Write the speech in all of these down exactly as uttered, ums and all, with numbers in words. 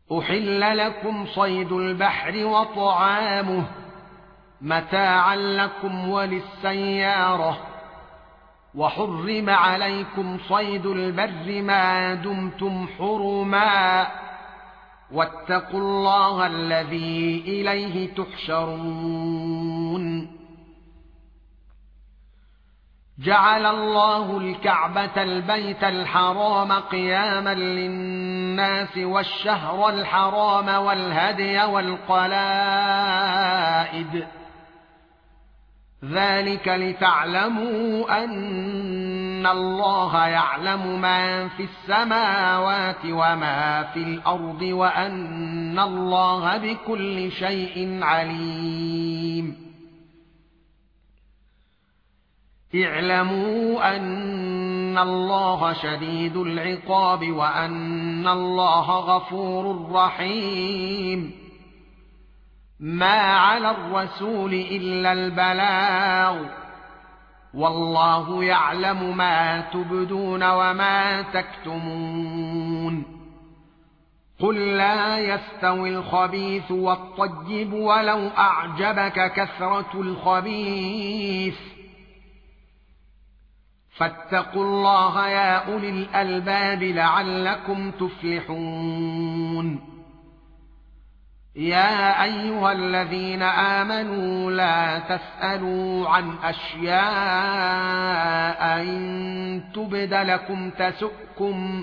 أحل لكم صيد البحر وطعامه متاعا لكم وللسيارة وحرم عليكم صيد البر ما دمتم حرما واتقوا الله الذي إليه تحشرون جعل الله الكعبة البيت الحرام قياما للناس والشهر الحرام والهدي والقلائد ذلك لتعلموا أن الله يعلم ما في السماوات وما في الأرض وأن الله بكل شيء عليم اعلموا أن الله شديد العقاب وأن الله غفور رحيم ما على الرسول إلا البلاغ والله يعلم ما تبدون وما تكتمون قل لا يستوي الخبيث والطيب ولو أعجبك كثرة الخبيث فاتقوا الله يا أولي الألباب لعلكم تفلحون يا أيها الذين آمنوا لا تسألوا عن أشياء إن تبد لكم تسؤكم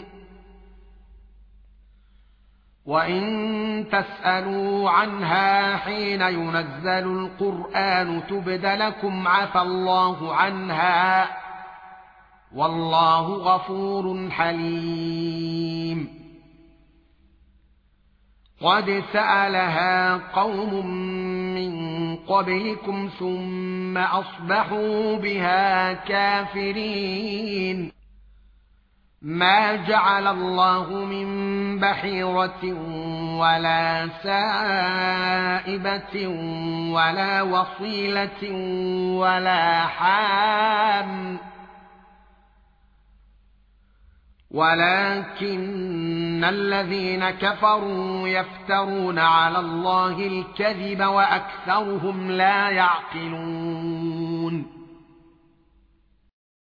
وإن تسألوا عنها حين ينزل القرآن تبد لكم عفى الله عنها والله غفور حليم قد سألها قوم من قبلكم ثم أصبحوا بها كافرين ما جعل الله من بحيرة ولا سائبة ولا وصيلة ولا حام ولكن الذين كفروا يفترون على الله الكذب وأكثرهم لا يعقلون